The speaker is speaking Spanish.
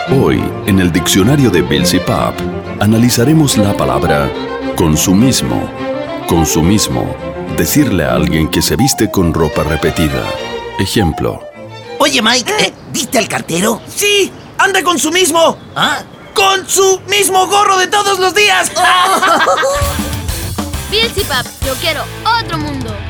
Hoy, en el diccionario de Bills y Pap, analizaremos la palabra consumismo. Consumismo, decirle a alguien que se viste con ropa repetida. Ejemplo. Oye, Mike, ¿viste al cartero? ¡Sí! ¡Anda con su mismo! ¿Ah? ¡Con su mismo gorro de todos los días! Bills y Pap, yo quiero otro mundo.